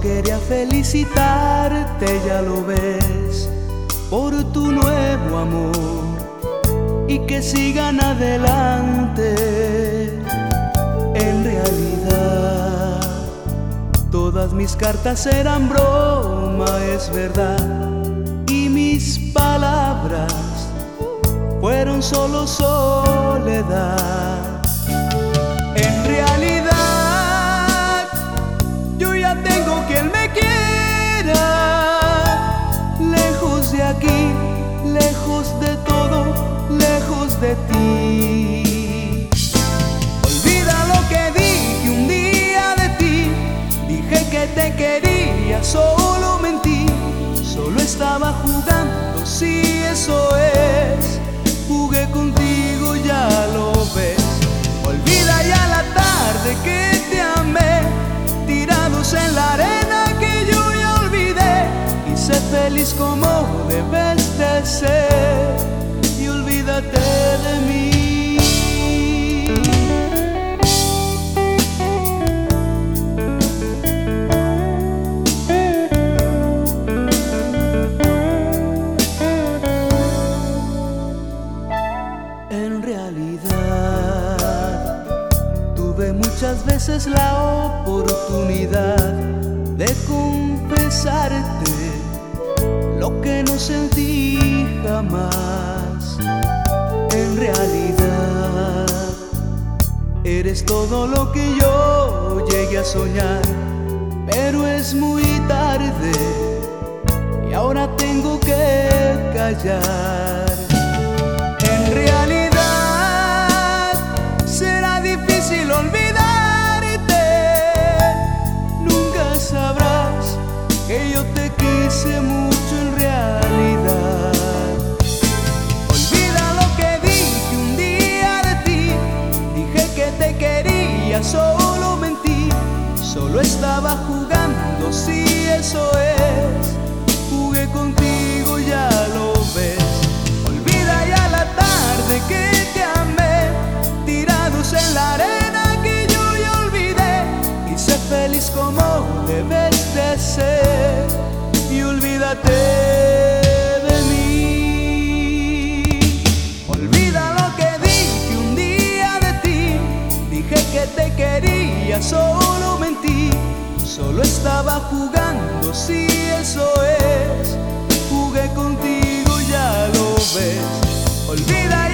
quería felicitarte, ya lo ves, por tu nuevo amor y que sigan adelante. En realidad, todas mis cartas eran broma, es verdad, y mis palabras fueron solo soledad. En realidad, yo ya tengo quien me quiera, lejos de aquí, lejos de todo, lejos de ti. Olvida lo que dije un día de ti, dije que te quería, solo mentí, solo estaba jugando, sí, eso es, jugué contigo, ya lo ves. Olvida ya la tarde que te amé, tirados en la arena que yo ya olvidé, y sé feliz como debes de ser, y olvídate de mí. En realidad, tuve muchas veces la oportunidad de confesarte lo que no sentí jamás. En realidad, eres todo lo que yo llegué a soñar, pero es muy tarde y ahora tengo que callar. En realidad, será difícil olvidarte, nunca sabrás que yo te quise mucho en realidad. Olvida lo que dije un día de ti, dije que te quería, solo mentí, solo estaba jugando, sí, eso es, jugué contigo, ya lo ves. Olvida ya la tarde que te amé, tirados en la arena que yo ya olvidé, y sé feliz como debes de ser, y olvídate de mí. Olvida lo que dije un día de ti, dije que te quería, solo mentí, solo estaba jugando, sí, eso es, jugué contigo, ya lo ves. Olvida